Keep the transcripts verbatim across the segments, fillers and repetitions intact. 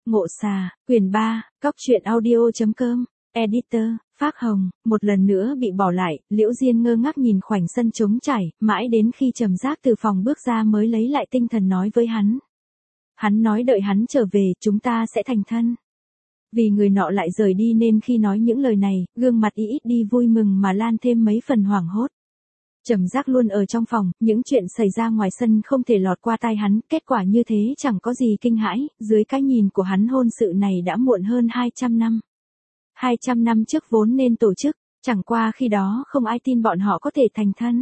Ngộ Xà, quyển ba, cóc truyện audio chấm com, editor, Phác Hồng, một lần nữa bị bỏ lại, Liễu Diên ngơ ngác nhìn khoảnh sân trống trải, mãi đến khi Trầm Giác từ phòng bước ra mới lấy lại tinh thần nói với hắn. Hắn nói đợi hắn trở về, chúng ta sẽ thành thân. Vì người nọ lại rời đi nên khi nói những lời này, gương mặt y ít đi vui mừng mà lan thêm mấy phần hoảng hốt. Trầm Giác luôn ở trong phòng, những chuyện xảy ra ngoài sân không thể lọt qua tai hắn, kết quả như thế chẳng có gì kinh hãi, dưới cái nhìn của hắn hôn sự này đã muộn hơn hai trăm năm. hai trăm năm trước vốn nên tổ chức, chẳng qua khi đó không ai tin bọn họ có thể thành thân.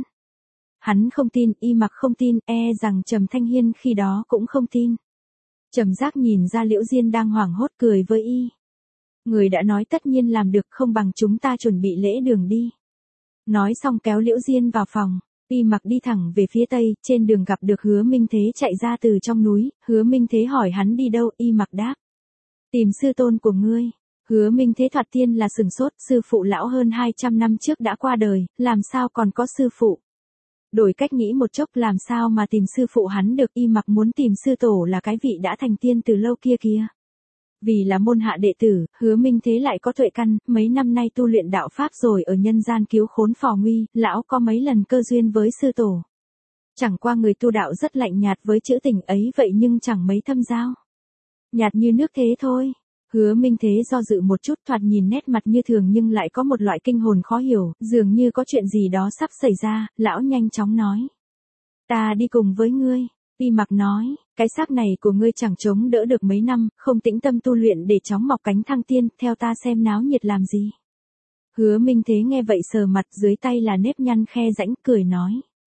Hắn không tin, Y Mặc không tin, e rằng Trầm Thanh Hiên khi đó cũng không tin. Trầm Giác nhìn ra Liễu Diên đang hoảng hốt cười với y. Người đã nói tất nhiên làm được, không bằng chúng ta chuẩn bị lễ đường đi. Nói xong kéo Liễu Diên vào phòng, Y Mặc đi thẳng về phía tây, trên đường gặp được Hứa Minh Thế chạy ra từ trong núi, Hứa Minh Thế hỏi hắn đi đâu, Y Mặc đáp. Tìm sư tôn của ngươi. Hứa Minh Thế thoạt tiên là sừng sốt, sư phụ lão hơn hai trăm năm trước đã qua đời, làm sao còn có sư phụ. Đổi cách nghĩ một chốc làm sao mà tìm sư phụ hắn được, Y Mặc muốn tìm sư tổ là cái vị đã thành tiên từ lâu kia kia. Vì là môn hạ đệ tử, Hứa Minh Thế lại có tuệ căn, mấy năm nay tu luyện đạo pháp rồi ở nhân gian cứu khốn phò nguy, lão có mấy lần cơ duyên với sư tổ. Chẳng qua người tu đạo rất lạnh nhạt với chữ tình ấy vậy nhưng chẳng mấy thâm giao. Nhạt như nước thế thôi. Hứa Minh Thế do dự một chút, thoạt nhìn nét mặt như thường nhưng lại có một loại kinh hồn khó hiểu, dường như có chuyện gì đó sắp xảy ra, lão nhanh chóng nói. Ta đi cùng với ngươi. Y Mặc nói, cái xác này của ngươi chẳng chống đỡ được mấy năm, không tĩnh tâm tu luyện để chóng mọc cánh thăng tiên, theo ta xem náo nhiệt làm gì. Hứa Minh Thế nghe vậy sờ mặt, dưới tay là nếp nhăn khe rãnh, cười nói.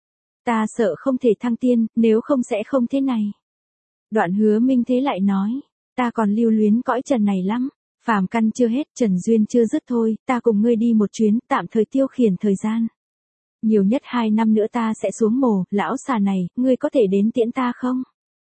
Ta sợ không thể thăng tiên, nếu không sẽ không thế này. Đoạn Hứa Minh Thế lại nói, ta còn lưu luyến cõi trần này lắm, phàm căn chưa hết, trần duyên chưa dứt thôi, ta cùng ngươi đi một chuyến, tạm thời tiêu khiển thời gian. Nhiều nhất hai năm nữa ta sẽ xuống mồ, lão xà này, ngươi có thể đến tiễn ta không?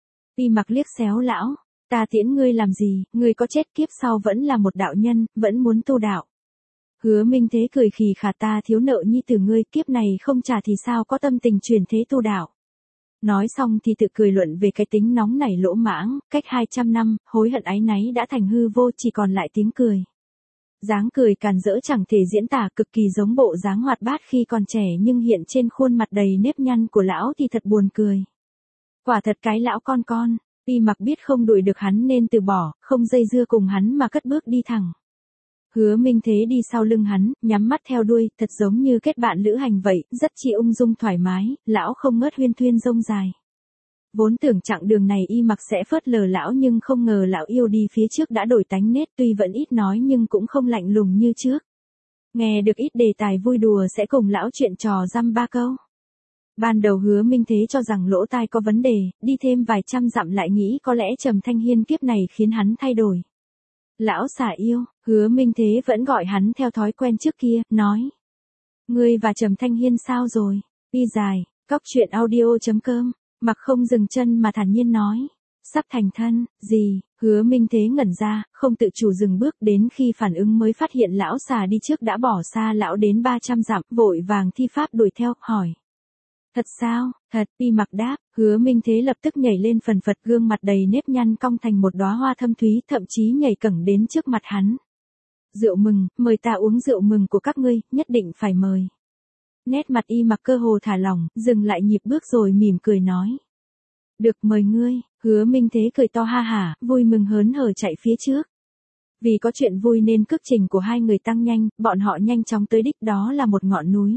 Y Mặc liếc xéo lão, ta tiễn ngươi làm gì, ngươi có chết kiếp sau vẫn là một đạo nhân, vẫn muốn tu đạo. Hứa Minh Thế cười khì khà, ta thiếu nợ nhi tử ngươi, kiếp này không trả thì sao có tâm tình chuyển thế tu đạo. Nói xong thì tự cười luận về cái tính nóng nảy lỗ mãng, cách hai trăm năm, hối hận áy náy đã thành hư vô, chỉ còn lại tiếng cười. Dáng cười càn rỡ chẳng thể diễn tả, cực kỳ giống bộ dáng hoạt bát khi còn trẻ nhưng hiện trên khuôn mặt đầy nếp nhăn của lão thì thật buồn cười. Quả thật cái lão con con, Y Mặc biết không đuổi được hắn nên từ bỏ, không dây dưa cùng hắn mà cất bước đi thẳng. Hứa Minh Thế đi sau lưng hắn, nhắm mắt theo đuôi, thật giống như kết bạn lữ hành vậy, rất chi ung dung thoải mái, lão không ngớt huyên thuyên rông dài. Vốn tưởng chặng đường này Y Mặc sẽ phớt lờ lão nhưng không ngờ lão yêu đi phía trước đã đổi tánh nết, tuy vẫn ít nói nhưng cũng không lạnh lùng như trước. Nghe được ít đề tài vui đùa sẽ cùng lão chuyện trò dăm ba câu. Ban đầu Hứa Minh Thế cho rằng lỗ tai có vấn đề, đi thêm vài trăm dặm lại nghĩ có lẽ Trầm Thanh Hiên kiếp này khiến hắn thay đổi. Lão xà yêu, Hứa Minh Thế vẫn gọi hắn theo thói quen trước kia, nói. Ngươi và Trầm Thanh Hiên sao rồi? Y dài, cóc truyện audio chấm com. Mặc không dừng chân mà thản nhiên nói. Sắp thành thân, gì? Hứa Minh Thế ngẩn ra, không tự chủ dừng bước, đến khi phản ứng mới phát hiện lão xà đi trước đã bỏ xa lão đến ba trăm dặm, vội vàng thi pháp đuổi theo, hỏi. Thật sao? Thật, Y Mặc đáp. Hứa Minh Thế lập tức nhảy lên phần phật, gương mặt đầy nếp nhăn cong thành một đóa hoa thâm thúy, thậm chí nhảy cẫng đến trước mặt hắn. Rượu mừng, mời ta uống rượu mừng của các ngươi, nhất định phải mời. Nét mặt Y Mặc cơ hồ thả lỏng, dừng lại nhịp bước rồi mỉm cười nói. Được, mời ngươi. Hứa Minh Thế cười to ha hả, vui mừng hớn hở chạy phía trước. Vì có chuyện vui nên cước trình của hai người tăng nhanh, bọn họ nhanh chóng tới đích, đó là một ngọn núi.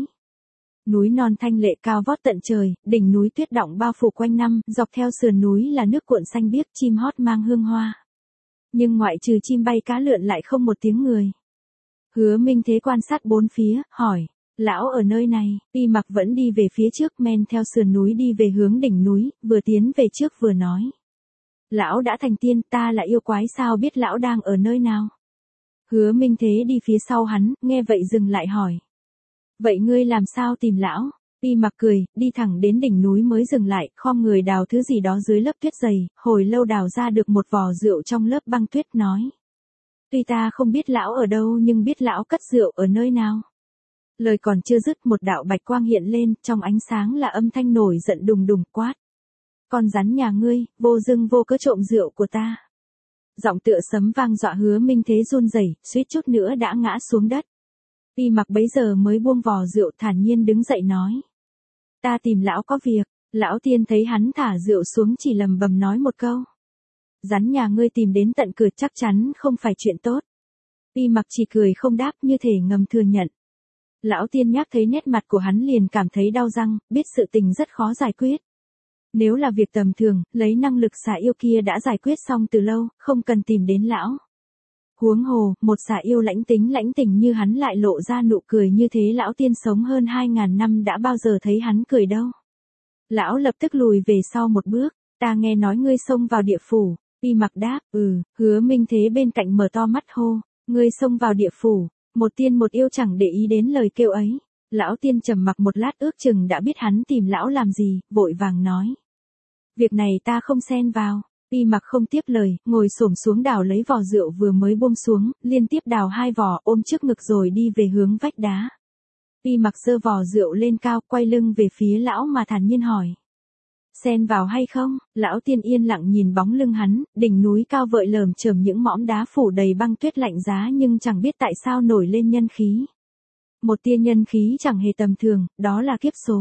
Núi non thanh lệ cao vót tận trời, đỉnh núi tuyết đọng bao phủ quanh năm, dọc theo sườn núi là nước cuộn xanh biếc, chim hót mang hương hoa. Nhưng ngoại trừ chim bay cá lượn lại không một tiếng người. Hứa Minh Thế quan sát bốn phía, hỏi. Lão ở nơi này, Y Mặc vẫn đi về phía trước, men theo sườn núi đi về hướng đỉnh núi, vừa tiến về trước vừa nói. Lão đã thành tiên, ta là yêu quái sao biết lão đang ở nơi nào? Hứa Minh Thế đi phía sau hắn, nghe vậy dừng lại hỏi. Vậy ngươi làm sao tìm lão? Y Mặc cười, đi thẳng đến đỉnh núi mới dừng lại, khom người đào thứ gì đó dưới lớp tuyết dày, hồi lâu đào ra được một vò rượu trong lớp băng tuyết, nói. Tuy ta không biết lão ở đâu nhưng biết lão cất rượu ở nơi nào. Lời còn chưa dứt, một đạo bạch quang hiện lên, trong ánh sáng là âm thanh nổi giận đùng đùng, quát. Con rắn nhà ngươi, vô dưng vô cớ trộm rượu của ta. giọng tựa sấm vang dọa Hứa Minh Thế run rẩy, suýt chút nữa đã ngã xuống đất. Y Mặc bấy giờ mới buông vò rượu thản nhiên đứng dậy nói. Ta tìm lão có việc. Lão Tiên thấy hắn thả rượu xuống chỉ lầm bầm nói một câu. Rắn nhà ngươi tìm đến tận cửa chắc chắn không phải chuyện tốt. Y Mặc chỉ cười không đáp như thể ngầm thừa nhận. Lão Tiên nhắc thấy nét mặt của hắn liền cảm thấy đau răng, biết sự tình rất khó giải quyết. Nếu là việc tầm thường, lấy năng lực xà yêu kia đã giải quyết xong từ lâu, không cần tìm đến lão. Huống hồ, một xà yêu lãnh tính lãnh tình như hắn lại lộ ra nụ cười như thế, Lão Tiên sống hơn hai ngàn năm đã bao giờ thấy hắn cười đâu. Lão lập tức lùi về sau một bước, ta nghe nói ngươi xông vào địa phủ. Y Mặc đáp, ừ. Hứa Minh Thế bên cạnh mở to mắt hô, ngươi xông vào địa phủ. Một tiên một yêu chẳng để ý đến lời kêu ấy. Lão Tiên trầm mặc một lát ước chừng đã biết hắn tìm lão làm gì, vội vàng nói. Việc này ta không xen vào. Y Mặc không tiếp lời, ngồi xổm xuống đào lấy vò rượu vừa mới buông xuống, liên tiếp đào hai vò ôm trước ngực rồi đi về hướng vách đá. Y Mặc giơ vò rượu lên cao, quay lưng về phía lão mà thản nhiên hỏi. Xen vào hay không? Lão Tiên yên lặng nhìn bóng lưng hắn, đỉnh núi cao vợi lởm chởm những mỏm đá phủ đầy băng tuyết lạnh giá nhưng chẳng biết tại sao nổi lên nhân khí. Một tia nhân khí chẳng hề tầm thường, đó là kiếp số.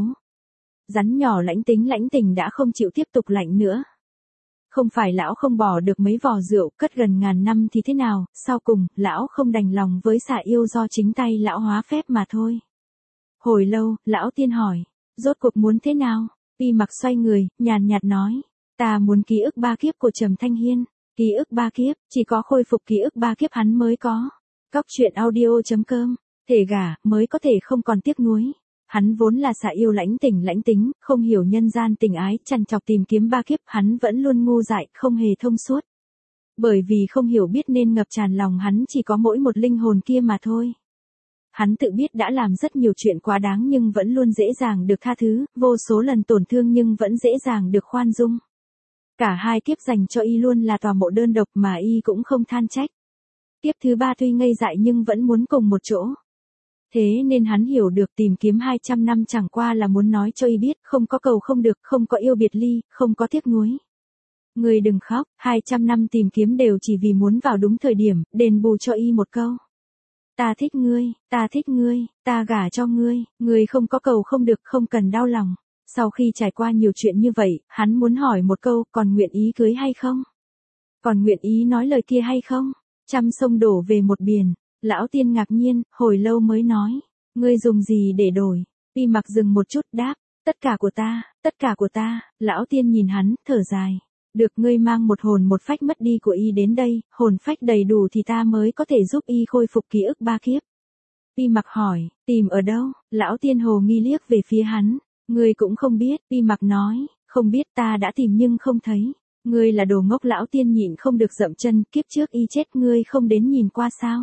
Rắn nhỏ lãnh tính lãnh tình đã không chịu tiếp tục lạnh nữa. Không phải lão không bỏ được mấy vò rượu cất gần ngàn năm thì thế nào, sau cùng, lão không đành lòng với xà yêu do chính tay lão hóa phép mà thôi. Hồi lâu, Lão Tiên hỏi, rốt cuộc muốn thế nào? Y Mặc xoay người, nhàn nhạt nói, ta muốn ký ức ba kiếp của Trầm Thanh Hiên. Ký ức ba kiếp, chỉ có khôi phục ký ức ba kiếp hắn mới có. Cóc truyện audio chấm com, thể gả, mới có thể không còn tiếc nuối. Hắn vốn là xà yêu lãnh tình lãnh tính, không hiểu nhân gian tình ái, chằn chọc tìm kiếm ba kiếp, hắn vẫn luôn ngu dại, không hề thông suốt. Bởi vì không hiểu biết nên ngập tràn lòng hắn chỉ có mỗi một linh hồn kia mà thôi. Hắn tự biết đã làm rất nhiều chuyện quá đáng nhưng vẫn luôn dễ dàng được tha thứ, vô số lần tổn thương nhưng vẫn dễ dàng được khoan dung. Cả hai kiếp dành cho y luôn là tòa mộ đơn độc mà y cũng không than trách. Kiếp thứ ba tuy ngây dại nhưng vẫn muốn cùng một chỗ. Thế nên hắn hiểu được tìm kiếm hai trăm năm chẳng qua là muốn nói cho y biết không có cầu không được, không có yêu biệt ly, không có tiếc nuối. Ngươi đừng khóc, hai trăm năm tìm kiếm đều chỉ vì muốn vào đúng thời điểm, đền bù cho y một câu. Ta thích ngươi, ta thích ngươi, ta gả cho ngươi, ngươi không có cầu không được, không cần đau lòng. Sau khi trải qua nhiều chuyện như vậy, hắn muốn hỏi một câu, còn nguyện ý cưới hay không? Còn nguyện ý nói lời kia hay không? Trăm sông đổ về một biển. Lão Tiên ngạc nhiên, hồi lâu mới nói, ngươi dùng gì để đổi? Y Mặc dừng một chút đáp, tất cả của ta, tất cả của ta. Lão Tiên nhìn hắn, thở dài. Được, ngươi mang một hồn một phách mất đi của y đến đây, hồn phách đầy đủ thì ta mới có thể giúp y khôi phục ký ức ba kiếp. Y Mặc hỏi, tìm ở đâu? Lão Tiên hồ nghi liếc về phía hắn, ngươi cũng không biết. Y Mặc nói, không biết, ta đã tìm nhưng không thấy. Ngươi là đồ ngốc. Lão Tiên nhịn không được dậm chân, kiếp trước y chết ngươi không đến nhìn qua sao?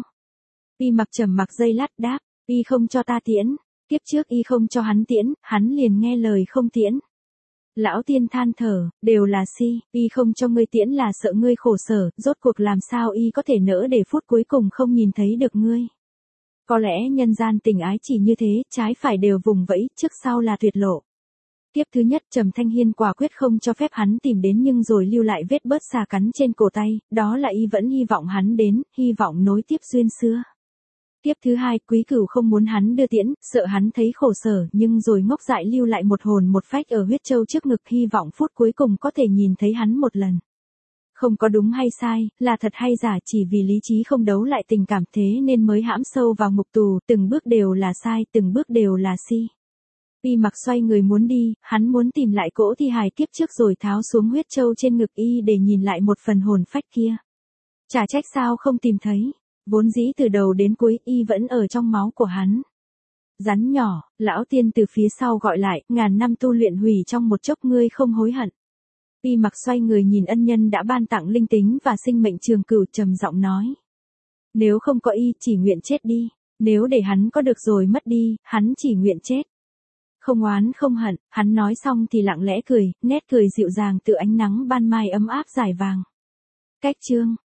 Y Mặc trầm mặc giây lát đáp, y không cho ta tiễn. Kiếp trước y không cho hắn tiễn, hắn liền nghe lời không tiễn. Lão Tiên than thở, đều là si, y không cho ngươi tiễn là sợ ngươi khổ sở, rốt cuộc làm sao y có thể nỡ để phút cuối cùng không nhìn thấy được ngươi. Có lẽ nhân gian tình ái chỉ như thế, trái phải đều vùng vẫy, trước sau là tuyệt lộ. Kiếp thứ nhất Trầm Thanh Hiên quả quyết không cho phép hắn tìm đến nhưng rồi lưu lại vết bớt xà cắn trên cổ tay, đó là y vẫn hy vọng hắn đến, hy vọng nối tiếp duyên xưa. Kiếp thứ hai Quý Cửu không muốn hắn đưa tiễn, sợ hắn thấy khổ sở nhưng rồi ngốc dại lưu lại một hồn một phách ở huyết châu trước ngực hy vọng phút cuối cùng có thể nhìn thấy hắn một lần. Không có đúng hay sai, là thật hay giả chỉ vì lý trí không đấu lại tình cảm thế nên mới hãm sâu vào ngục tù, từng bước đều là sai, từng bước đều là si. Y Mặc xoay người muốn đi, hắn muốn tìm lại cỗ thi hài kiếp trước rồi tháo xuống huyết châu trên ngực y để nhìn lại một phần hồn phách kia. Chả trách sao không tìm thấy. Vốn dĩ từ đầu đến cuối y vẫn ở trong máu của hắn. Rắn nhỏ, Lão Tiên từ phía sau gọi lại, ngàn năm tu luyện hủy trong một chốc ngươi không hối hận. Y Mặc xoay người nhìn ân nhân đã ban tặng linh tính và sinh mệnh trường cửu trầm giọng nói. Nếu không có y chỉ nguyện chết đi, nếu để hắn có được rồi mất đi, hắn chỉ nguyện chết. Không oán không hận, hắn nói xong thì lặng lẽ cười, nét cười dịu dàng tựa ánh nắng ban mai ấm áp rải vàng. Cách chương